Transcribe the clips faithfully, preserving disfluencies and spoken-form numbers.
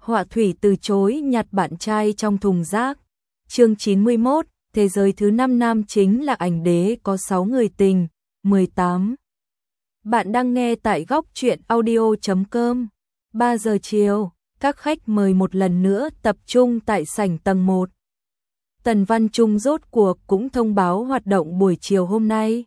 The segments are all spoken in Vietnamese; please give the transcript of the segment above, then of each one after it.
Họa thủy từ chối nhặt bạn trai trong thùng rác. Chương chín mươi mốt, thế giới thứ năm nam chính là ảnh đế có sáu người tình. mười tám. Bạn đang nghe tại góc truyện audio chấm com. ba giờ chiều, các khách mời một lần nữa tập trung tại sảnh tầng một. Tần Văn Trung rốt cuộc cũng thông báo hoạt động buổi chiều hôm nay.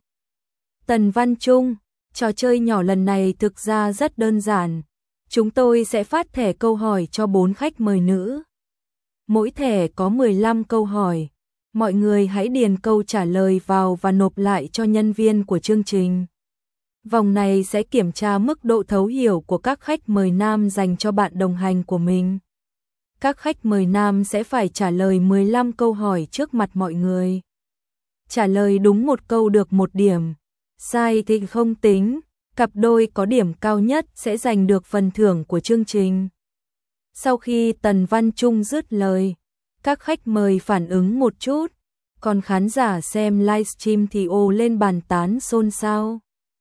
Tần Văn Trung, trò chơi nhỏ lần này thực ra rất đơn giản. Chúng tôi sẽ phát thẻ câu hỏi cho bốn khách mời nữ. Mỗi thẻ có mười lăm câu hỏi. Mọi người hãy điền câu trả lời vào và nộp lại cho nhân viên của chương trình. Vòng này sẽ kiểm tra mức độ thấu hiểu của các khách mời nam dành cho bạn đồng hành của mình. Các khách mời nam sẽ phải trả lời mười lăm câu hỏi trước mặt mọi người. Trả lời đúng một câu được một điểm, sai thì không tính. Cặp đôi có điểm cao nhất sẽ giành được phần thưởng của chương trình. Sau khi Tần Văn Trung dứt lời, các khách mời phản ứng một chút, còn khán giả xem livestream thì ồ lên bàn tán xôn xao.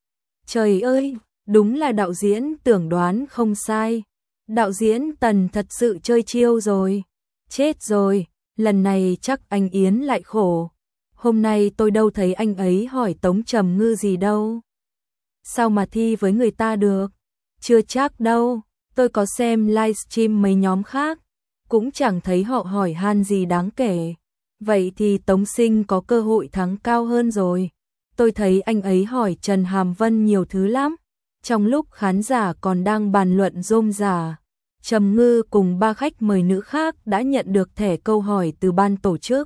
Trời ơi, đúng là đạo diễn tưởng đoán không sai. Đạo diễn Tần thật sự chơi chiêu rồi. Chết rồi, lần này chắc anh Yến lại khổ. Hôm nay tôi đâu thấy anh ấy hỏi Tống Trầm Ngư gì đâu. Sao mà thi với người ta được? Chưa chắc đâu, tôi có xem livestream mấy nhóm khác, cũng chẳng thấy họ hỏi han gì đáng kể. Vậy thì Tống Sinh có cơ hội thắng cao hơn rồi. Tôi thấy anh ấy hỏi Trần Hàm Vân nhiều thứ lắm. Trong lúc khán giả còn đang bàn luận rôm rả, Trầm Ngư cùng ba khách mời nữ khác đã nhận được thẻ câu hỏi từ ban tổ chức.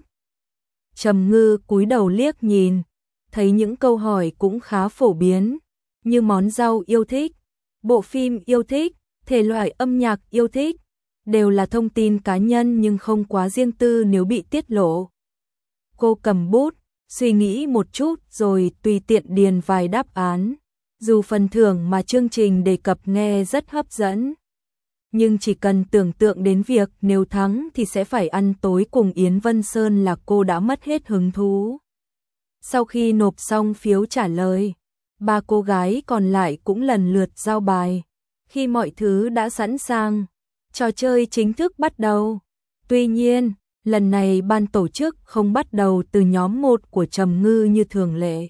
Trầm Ngư cúi đầu liếc nhìn, thấy những câu hỏi cũng khá phổ biến, như món rau yêu thích, bộ phim yêu thích, thể loại âm nhạc yêu thích, đều là thông tin cá nhân nhưng không quá riêng tư nếu bị tiết lộ. Cô cầm bút, suy nghĩ một chút rồi tùy tiện điền vài đáp án, dù phần thưởng mà chương trình đề cập nghe rất hấp dẫn. Nhưng chỉ cần tưởng tượng đến việc nếu thắng thì sẽ phải ăn tối cùng Yến Vân Sơn là cô đã mất hết hứng thú. Sau khi nộp xong phiếu trả lời, ba cô gái còn lại cũng lần lượt giao bài. Khi mọi thứ đã sẵn sàng, trò chơi chính thức bắt đầu. Tuy nhiên, lần này ban tổ chức không bắt đầu từ nhóm một của Trầm Ngư như thường lệ,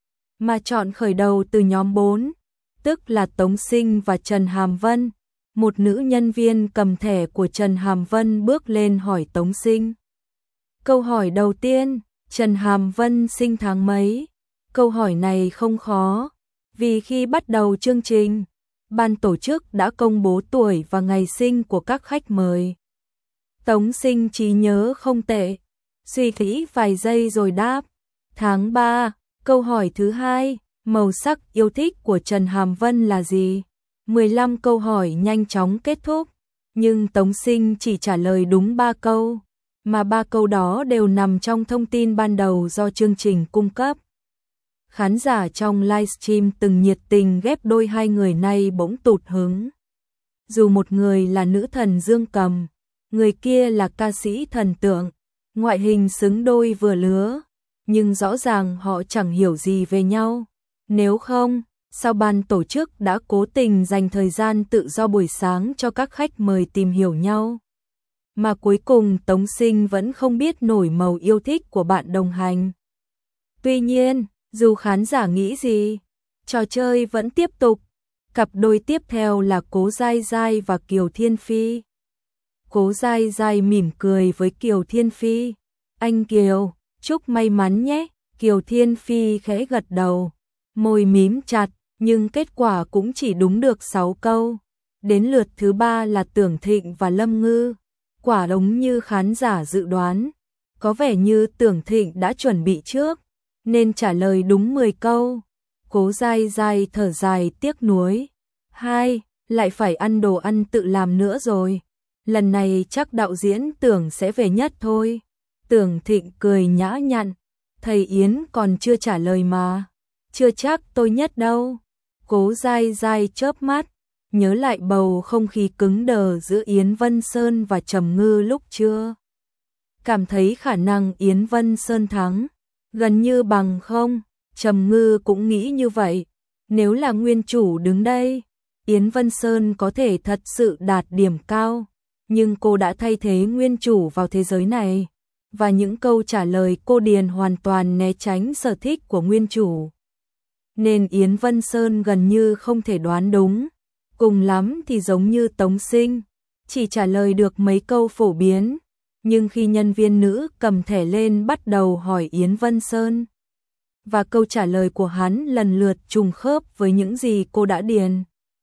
mà chọn khởi đầu từ nhóm bốn, tức là Tống Sinh và Trần Hàm Vân. Một nữ nhân viên cầm thẻ của Trần Hàm Vân bước lên hỏi Tống Sinh. Câu hỏi đầu tiên, Trần Hàm Vân sinh tháng mấy? Câu hỏi này không khó, vì khi bắt đầu chương trình, ban tổ chức đã công bố tuổi và ngày sinh của các khách mời. Tống Sinh trí nhớ không tệ, suy nghĩ vài giây rồi đáp, tháng ba. Câu hỏi thứ hai, màu sắc yêu thích của Trần Hàm Vân là gì? mười lăm câu hỏi nhanh chóng kết thúc, nhưng Tống Sinh chỉ trả lời đúng ba câu, mà ba câu đó đều nằm trong thông tin ban đầu do chương trình cung cấp. Khán giả trong livestream từng nhiệt tình ghép đôi hai người này bỗng tụt hứng. Dù một người là nữ thần Dương Cầm, người kia là ca sĩ thần tượng, ngoại hình xứng đôi vừa lứa, nhưng rõ ràng họ chẳng hiểu gì về nhau. Nếu không, sao ban tổ chức đã cố tình dành thời gian tự do buổi sáng cho các khách mời tìm hiểu nhau? Mà cuối cùng Tống Sinh vẫn không biết nổi màu yêu thích của bạn đồng hành. Tuy nhiên, dù khán giả nghĩ gì, trò chơi vẫn tiếp tục. Cặp đôi tiếp theo là Cố Giai Giai và Kiều Thiên Phi. Cố Giai Giai mỉm cười với Kiều Thiên Phi. Anh Kiều, chúc may mắn nhé. Kiều Thiên Phi khẽ gật đầu, môi mím chặt, nhưng kết quả cũng chỉ đúng được sáu câu. Đến lượt thứ ba là Tưởng Thịnh và Lâm Ngư. Quả đúng như khán giả dự đoán, có vẻ như Tưởng Thịnh đã chuẩn bị trước, nên trả lời đúng mười câu. Cố Giai Giai thở dài tiếc nuối. Hai, lại phải ăn đồ ăn tự làm nữa rồi. Lần này chắc đạo diễn Tưởng sẽ về nhất thôi. Tưởng Thịnh cười nhã nhặn. Thầy Yến còn chưa trả lời mà. Chưa chắc tôi nhất đâu. Cố Giai Giai chớp mắt, nhớ lại bầu không khí cứng đờ giữa Yến Vân Sơn và Trầm Ngư lúc trưa. Cảm thấy khả năng Yến Vân Sơn thắng gần như bằng không. Trầm Ngư cũng nghĩ như vậy. Nếu là nguyên chủ đứng đây, Yến Vân Sơn có thể thật sự đạt điểm cao. nhưng cô đã thay thế nguyên chủ vào thế giới này, và những câu trả lời cô điền hoàn toàn né tránh sở thích của nguyên chủ. Nên Yến Vân Sơn gần như không thể đoán đúng, cùng lắm thì giống như Tống Sinh, chỉ trả lời được mấy câu phổ biến, nhưng khi nhân viên nữ cầm thẻ lên bắt đầu hỏi Yến Vân Sơn, và câu trả lời của hắn lần lượt trùng khớp với những gì cô đã điền,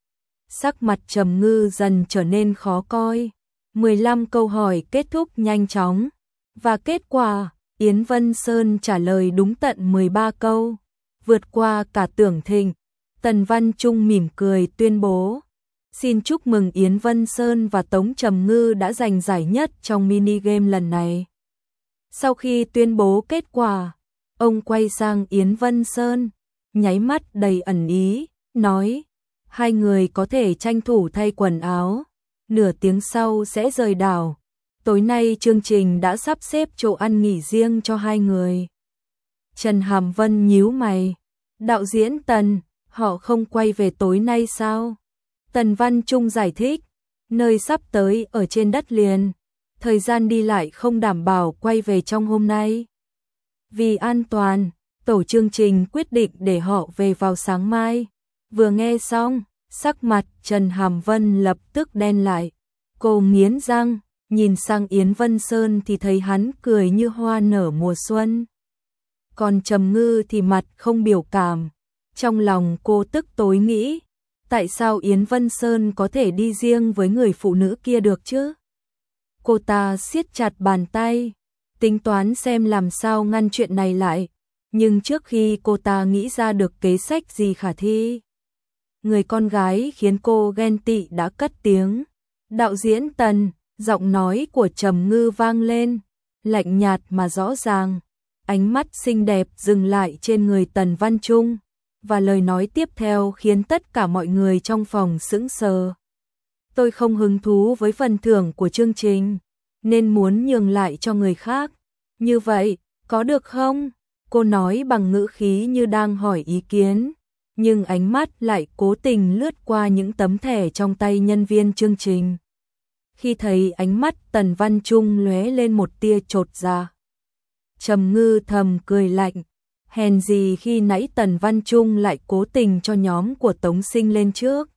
sắc mặt Trầm Ngư dần trở nên khó coi. mười lăm câu hỏi kết thúc nhanh chóng, và kết quả, Yến Vân Sơn trả lời đúng tận mười ba câu, vượt qua cả tưởng thịnh. Tần Văn Trung mỉm cười tuyên bố, xin chúc mừng Yến Vân Sơn và Tống Trầm Ngư đã giành giải nhất trong mini game lần này. Sau khi tuyên bố kết quả, ông quay sang Yến Vân Sơn, nháy mắt đầy ẩn ý, nói, hai người có thể tranh thủ thay quần áo, nửa tiếng sau sẽ rời đảo. Tối nay chương trình đã sắp xếp chỗ ăn nghỉ riêng cho hai người. Trần Hàm Vân nhíu mày, đạo diễn Tần, họ không quay về tối nay sao? Tần Văn Trung giải thích, nơi sắp tới ở trên đất liền, thời gian đi lại không đảm bảo quay về trong hôm nay. Vì an toàn, tổ chương trình quyết định để họ về vào sáng mai. Vừa nghe xong, sắc mặt Trần Hàm Vân lập tức đen lại. Cô nghiến răng, nhìn sang Yến Vân Sơn thì thấy hắn cười như hoa nở mùa xuân. Còn Trầm Ngư thì mặt không biểu cảm. Trong lòng cô tức tối nghĩ, tại sao Yến Vân Sơn có thể đi riêng với người phụ nữ kia được chứ? Cô ta siết chặt bàn tay, tính toán xem làm sao ngăn chuyện này lại, nhưng trước khi cô ta nghĩ ra được kế sách gì khả thi, người con gái khiến cô ghen tị đã cất tiếng. Đạo diễn Tần, giọng nói của Trầm Ngư vang lên, lạnh nhạt mà rõ ràng, ánh mắt xinh đẹp dừng lại trên người Tần Văn Trung, và lời nói tiếp theo khiến tất cả mọi người trong phòng sững sờ. Tôi không hứng thú với phần thưởng của chương trình, nên muốn nhường lại cho người khác. Như vậy, có được không? Cô nói bằng ngữ khí như đang hỏi ý kiến, nhưng ánh mắt lại cố tình lướt qua những tấm thẻ trong tay nhân viên chương trình. Khi thấy ánh mắt Tần Văn Trung lóe lên một tia chột dạ, Trầm Ngư thầm cười lạnh, hèn gì khi nãy Tần Văn Trung lại cố tình cho nhóm của Tống Sinh lên trước.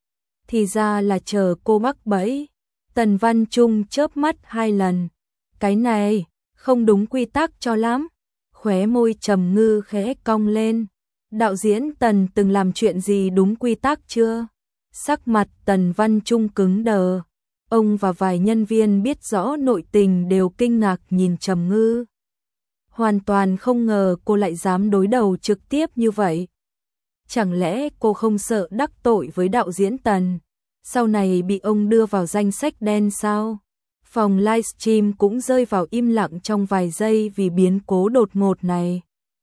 Thì ra là chờ cô mắc bẫy. Tần Văn Trung chớp mắt hai lần. Cái này, không đúng quy tắc cho lắm. Khóe môi Trầm Ngư khẽ cong lên. Đạo diễn Tần từng làm chuyện gì đúng quy tắc chưa? Sắc mặt Tần Văn Trung cứng đờ. Ông và vài nhân viên biết rõ nội tình đều kinh ngạc nhìn Trầm Ngư. Hoàn toàn không ngờ cô lại dám đối đầu trực tiếp như vậy. Chẳng lẽ cô không sợ đắc tội với đạo diễn Tần, sau này bị ông đưa vào danh sách đen sao? Phòng livestream cũng rơi vào im lặng trong vài giây vì biến cố đột ngột này.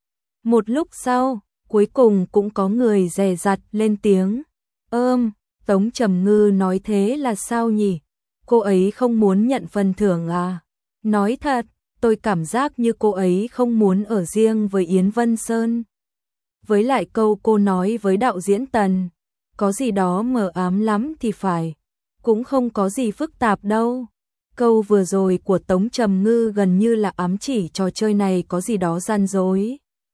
Một lúc sau, cuối cùng cũng có người dè dặt lên tiếng. Ơm, Tống Trầm Ngư nói thế là sao nhỉ? Cô ấy không muốn nhận phần thưởng à? Nói thật, tôi cảm giác như cô ấy không muốn ở riêng với Yến Vân Sơn. Với lại câu cô nói với đạo diễn Tần, có gì đó mờ ám lắm thì phải, cũng không có gì phức tạp đâu. Câu vừa rồi của Tống Trầm Ngư gần như là ám chỉ trò chơi này có gì đó gian dối.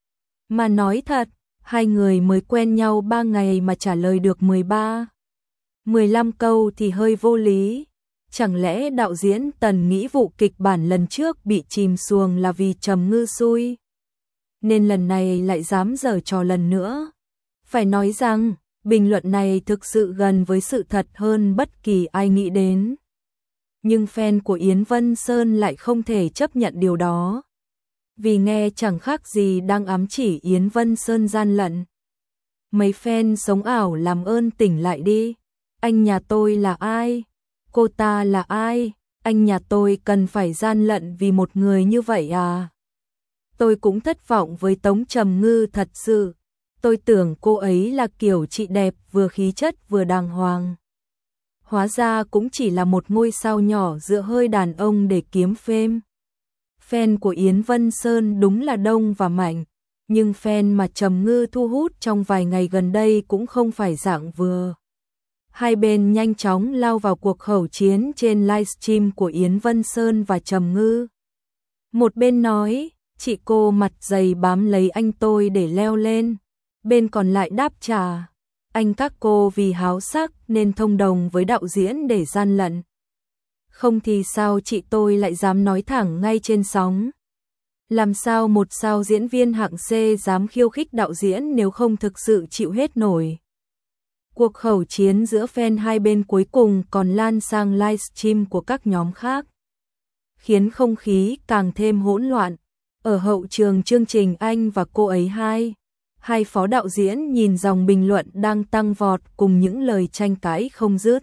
Mà nói thật, hai người mới quen nhau ba ngày mà trả lời được mười ba, mười lăm câu thì hơi vô lý. Chẳng lẽ đạo diễn Tần nghĩ vụ kịch bản lần trước bị chìm xuồng là vì Trầm Ngư xui, nên lần này lại dám giở trò lần nữa? Phải nói rằng, bình luận này thực sự gần với sự thật hơn bất kỳ ai nghĩ đến. Nhưng fan của Yến Vân Sơn lại không thể chấp nhận điều đó, vì nghe chẳng khác gì đang ám chỉ Yến Vân Sơn gian lận. Mấy fan sống ảo làm ơn tỉnh lại đi. Anh nhà tôi là ai? Cô ta là ai? Anh nhà tôi cần phải gian lận vì một người như vậy à? Tôi cũng thất vọng với Tống Trầm Ngư thật sự. Tôi tưởng cô ấy là kiểu chị đẹp vừa khí chất vừa đàng hoàng. Hóa ra cũng chỉ là một ngôi sao nhỏ dựa hơi đàn ông để kiếm fame. Fan của Yến Vân Sơn đúng là đông và mạnh, nhưng fan mà Trầm Ngư thu hút trong vài ngày gần đây cũng không phải dạng vừa. Hai bên nhanh chóng lao vào cuộc khẩu chiến trên livestream của Yến Vân Sơn và Trầm Ngư. Một bên nói, chị cô mặt dày bám lấy anh tôi để leo lên. Bên còn lại đáp trả, anh các cô vì háo sắc nên thông đồng với đạo diễn để gian lận. Không thì sao chị tôi lại dám nói thẳng ngay trên sóng. Làm sao một sao diễn viên hạng C dám khiêu khích đạo diễn nếu không thực sự chịu hết nổi. Cuộc khẩu chiến giữa fan hai bên cuối cùng còn lan sang livestream của các nhóm khác, khiến không khí càng thêm hỗn loạn. Ở hậu trường chương trình anh và cô ấy hai, hai phó đạo diễn nhìn dòng bình luận đang tăng vọt cùng những lời tranh cãi không dứt.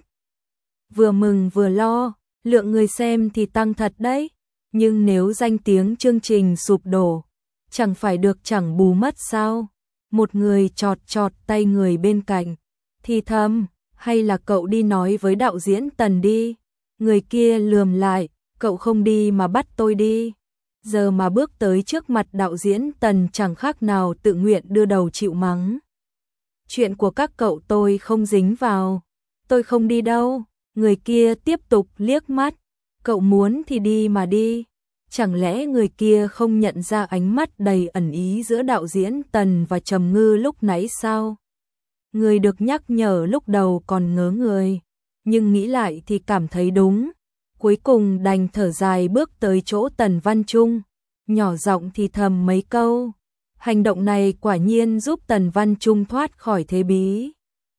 Vừa mừng vừa lo, lượng người xem thì tăng thật đấy, nhưng nếu danh tiếng chương trình sụp đổ, chẳng phải được chẳng bù mất sao? Một người chọt chọt tay người bên cạnh, thì thầm, hay là cậu đi nói với đạo diễn Tần đi. Người kia lườm lại, cậu không đi mà bắt tôi đi. Giờ mà bước tới trước mặt đạo diễn Tần chẳng khác nào tự nguyện đưa đầu chịu mắng. Chuyện của các cậu tôi không dính vào, tôi không đi đâu. Người kia tiếp tục liếc mắt, cậu muốn thì đi mà đi. Chẳng lẽ người kia không nhận ra ánh mắt đầy ẩn ý giữa đạo diễn Tần và Trầm Ngư lúc nãy sao? Người được nhắc nhở lúc đầu còn ngớ người, nhưng nghĩ lại thì cảm thấy đúng. Cuối cùng đành thở dài bước tới chỗ Tần Văn Trung, nhỏ giọng thì thầm mấy câu. Hành động này quả nhiên giúp Tần Văn Trung thoát khỏi thế bí.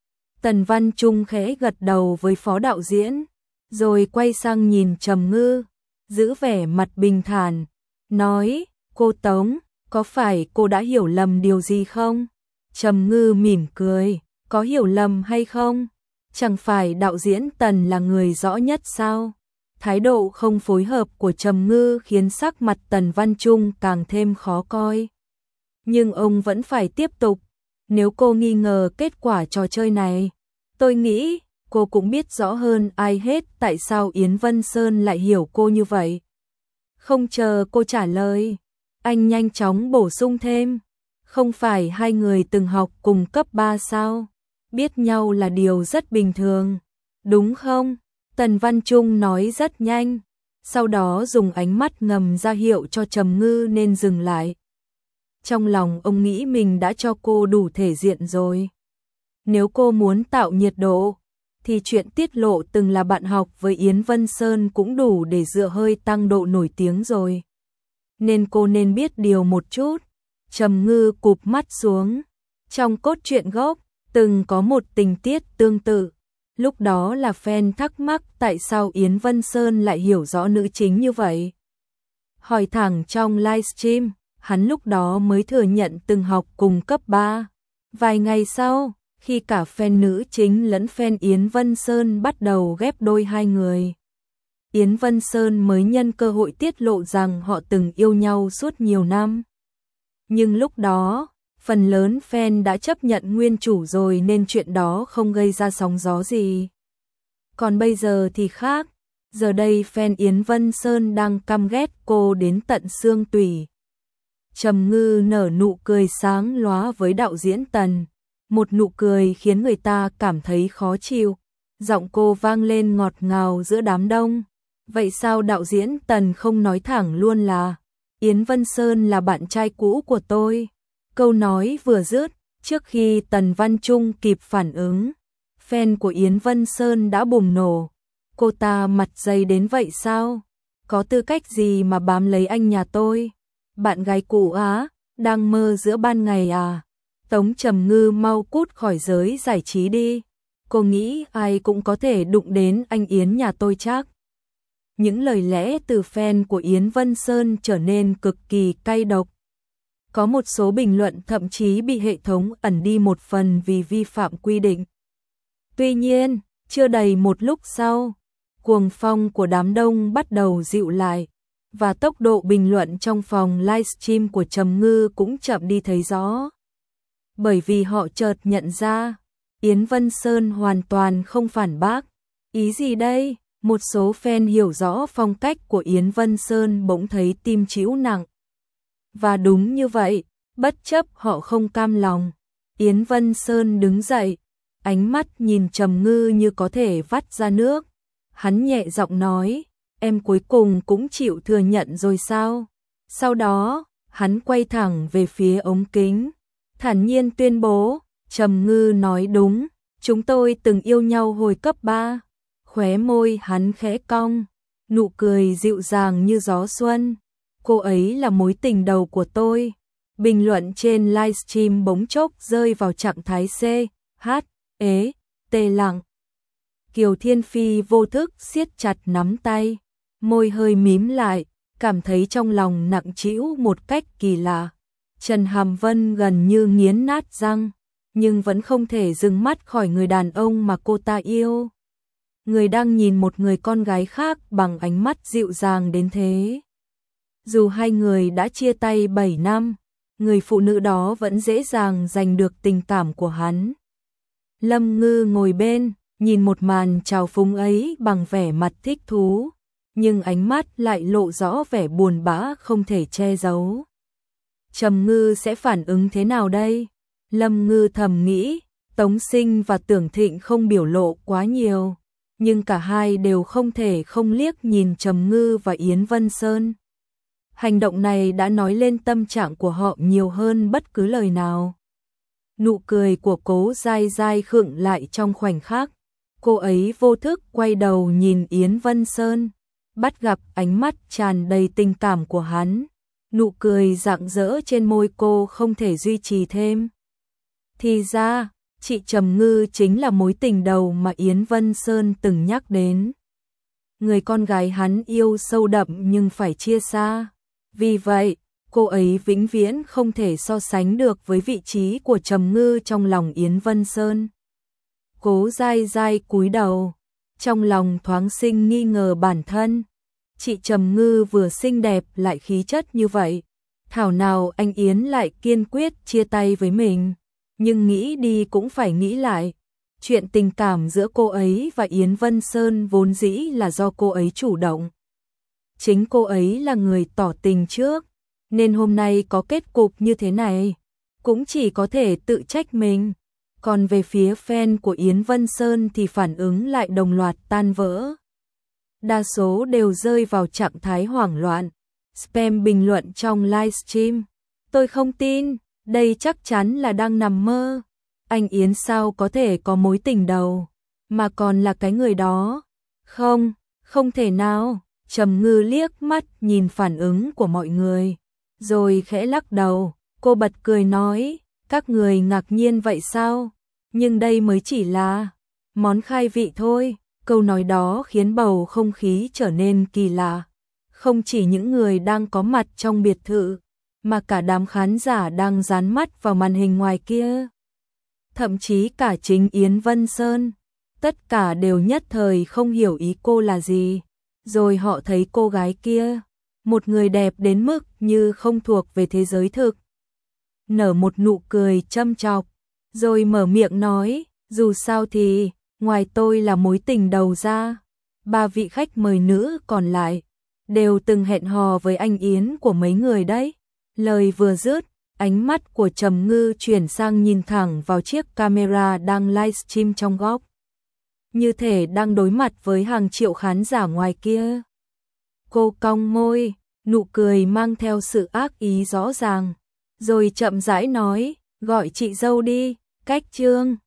Tần Văn Trung khẽ gật đầu với phó đạo diễn, rồi quay sang nhìn Trầm Ngư, giữ vẻ mặt bình thản, nói, cô Tống, có phải cô đã hiểu lầm điều gì không? Trầm Ngư mỉm cười, có hiểu lầm hay không? Chẳng phải đạo diễn Tần là người rõ nhất sao? Thái độ không phối hợp của Trầm Ngư khiến sắc mặt Tần Văn Trung càng thêm khó coi. Nhưng ông vẫn phải tiếp tục, nếu cô nghi ngờ kết quả trò chơi này, tôi nghĩ cô cũng biết rõ hơn ai hết tại sao Yến Vân Sơn lại hiểu cô như vậy. Không chờ cô trả lời, anh nhanh chóng bổ sung thêm, không phải hai người từng học cùng cấp ba sao? Biết nhau là điều rất bình thường, đúng không? Tần Văn Trung nói rất nhanh, sau đó dùng ánh mắt ngầm ra hiệu cho Trầm Ngư nên dừng lại. Trong lòng ông nghĩ mình đã cho cô đủ thể diện rồi. Nếu cô muốn tạo nhiệt độ, thì chuyện tiết lộ từng là bạn học với Yến Vân Sơn cũng đủ để dựa hơi tăng độ nổi tiếng rồi. Nên cô nên biết điều một chút. Trầm Ngư cụp mắt xuống. Trong cốt truyện gốc, từng có một tình tiết tương tự. Lúc đó là fan thắc mắc tại sao Yến Vân Sơn lại hiểu rõ nữ chính như vậy. Hỏi thẳng trong livestream, hắn lúc đó mới thừa nhận từng học cùng cấp ba. Vài ngày sau, khi cả fan nữ chính lẫn fan Yến Vân Sơn bắt đầu ghép đôi hai người, Yến Vân Sơn mới nhân cơ hội tiết lộ rằng họ từng yêu nhau suốt nhiều năm. Nhưng lúc đó, phần lớn fan đã chấp nhận nguyên chủ rồi nên chuyện đó không gây ra sóng gió gì. Còn bây giờ thì khác, giờ đây fan Yến Vân Sơn đang căm ghét cô đến tận xương tủy. Trầm Ngư nở nụ cười sáng lóa với đạo diễn Tần, một nụ cười khiến người ta cảm thấy khó chịu. Giọng cô vang lên ngọt ngào giữa đám đông. Vậy sao đạo diễn Tần không nói thẳng luôn là Yến Vân Sơn là bạn trai cũ của tôi? Câu nói vừa dứt, trước khi Tần Văn Trung kịp phản ứng, fan của Yến Vân Sơn đã bùng nổ. Cô ta mặt dày đến vậy sao? Có tư cách gì mà bám lấy anh nhà tôi? Bạn gái cũ á, đang mơ giữa ban ngày à? Tống Trầm Ngư mau cút khỏi giới giải trí đi. Cô nghĩ ai cũng có thể đụng đến anh Yến nhà tôi chắc. Những lời lẽ từ fan của Yến Vân Sơn trở nên cực kỳ cay độc. Có một số bình luận thậm chí bị hệ thống ẩn đi một phần vì vi phạm quy định. Tuy nhiên, chưa đầy một lúc sau, cuồng phong của đám đông bắt đầu dịu lại, và tốc độ bình luận trong phòng livestream của Trầm Ngư cũng chậm đi thấy rõ. Bởi vì họ chợt nhận ra, Yến Vân Sơn hoàn toàn không phản bác. Ý gì đây? Một số fan hiểu rõ phong cách của Yến Vân Sơn bỗng thấy tim chịu nặng. Và đúng như vậy, bất chấp họ không cam lòng, Yến Vân Sơn đứng dậy, ánh mắt nhìn Trầm Ngư như có thể vắt ra nước. Hắn nhẹ giọng nói, em cuối cùng cũng chịu thừa nhận rồi sao? Sau đó, hắn quay thẳng về phía ống kính, thản nhiên tuyên bố, Trầm Ngư nói đúng, chúng tôi từng yêu nhau hồi cấp ba. Khóe môi hắn khẽ cong, nụ cười dịu dàng như gió xuân. Cô ấy là mối tình đầu của tôi. Bình luận trên livestream bỗng chốc rơi vào trạng thái C, H, ế, tê lặng. Kiều Thiên Phi vô thức siết chặt nắm tay, môi hơi mím lại, cảm thấy trong lòng nặng trĩu một cách kỳ lạ. Trần Hàm Vân gần như nghiến nát răng, nhưng vẫn không thể dừng mắt khỏi người đàn ông mà cô ta yêu. Người đang nhìn một người con gái khác bằng ánh mắt dịu dàng đến thế. Dù hai người đã chia tay bảy năm, người phụ nữ đó vẫn dễ dàng giành được tình cảm của hắn. Lâm Ngư ngồi bên, nhìn một màn trào phúng ấy bằng vẻ mặt thích thú, nhưng ánh mắt lại lộ rõ vẻ buồn bã không thể che giấu. Trầm Ngư sẽ phản ứng thế nào đây? Lâm Ngư thầm nghĩ, Tống Sinh và Tưởng Thịnh không biểu lộ quá nhiều, nhưng cả hai đều không thể không liếc nhìn Trầm Ngư và Yến Vân Sơn. Hành động này đã nói lên tâm trạng của họ nhiều hơn bất cứ lời nào. Nụ cười của Cố Giai Giai khựng lại trong khoảnh khắc. Cô ấy vô thức quay đầu nhìn Yến Vân Sơn, bắt gặp ánh mắt tràn đầy tình cảm của hắn. Nụ cười rạng rỡ trên môi cô không thể duy trì thêm. Thì ra, chị Trầm Ngư chính là mối tình đầu mà Yến Vân Sơn từng nhắc đến. Người con gái hắn yêu sâu đậm nhưng phải chia xa. Vì vậy, cô ấy vĩnh viễn không thể so sánh được với vị trí của Trầm Ngư trong lòng Yến Vân Sơn. Cố Giai Giai cúi đầu, trong lòng thoáng sinh nghi ngờ bản thân. Chị Trầm Ngư vừa xinh đẹp lại khí chất như vậy, thảo nào anh Yến lại kiên quyết chia tay với mình. Nhưng nghĩ đi cũng phải nghĩ lại, chuyện tình cảm giữa cô ấy và Yến Vân Sơn vốn dĩ là do cô ấy chủ động. Chính cô ấy là người tỏ tình trước, nên hôm nay có kết cục như thế này, cũng chỉ có thể tự trách mình. Còn về phía fan của Yến Vân Sơn thì phản ứng lại đồng loạt tan vỡ. Đa số đều rơi vào trạng thái hoảng loạn, spam bình luận trong livestream. Tôi không tin, đây chắc chắn là đang nằm mơ. Anh Yến sao có thể có mối tình đầu, mà còn là cái người đó. Không, không thể nào. Trầm Ngư liếc mắt nhìn phản ứng của mọi người, rồi khẽ lắc đầu, cô bật cười nói, các người ngạc nhiên vậy sao? Nhưng đây mới chỉ là món khai vị thôi. Câu nói đó khiến bầu không khí trở nên kỳ lạ. Không chỉ những người đang có mặt trong biệt thự, mà cả đám khán giả đang dán mắt vào màn hình ngoài kia. Thậm chí cả chính Yến Vân Sơn, tất cả đều nhất thời không hiểu ý cô là gì. Rồi họ thấy cô gái kia, một người đẹp đến mức như không thuộc về thế giới thực, nở một nụ cười châm chọc, rồi mở miệng nói, dù sao thì, ngoài tôi là mối tình đầu ra, ba vị khách mời nữ còn lại, đều từng hẹn hò với anh Yến của mấy người đấy. Lời vừa dứt, ánh mắt của Trầm Ngư chuyển sang nhìn thẳng vào chiếc camera đang livestream trong góc, như thể đang đối mặt với hàng triệu khán giả ngoài kia. Cô cong môi, nụ cười mang theo sự ác ý rõ ràng, rồi chậm rãi nói, gọi chị dâu đi, cách trương.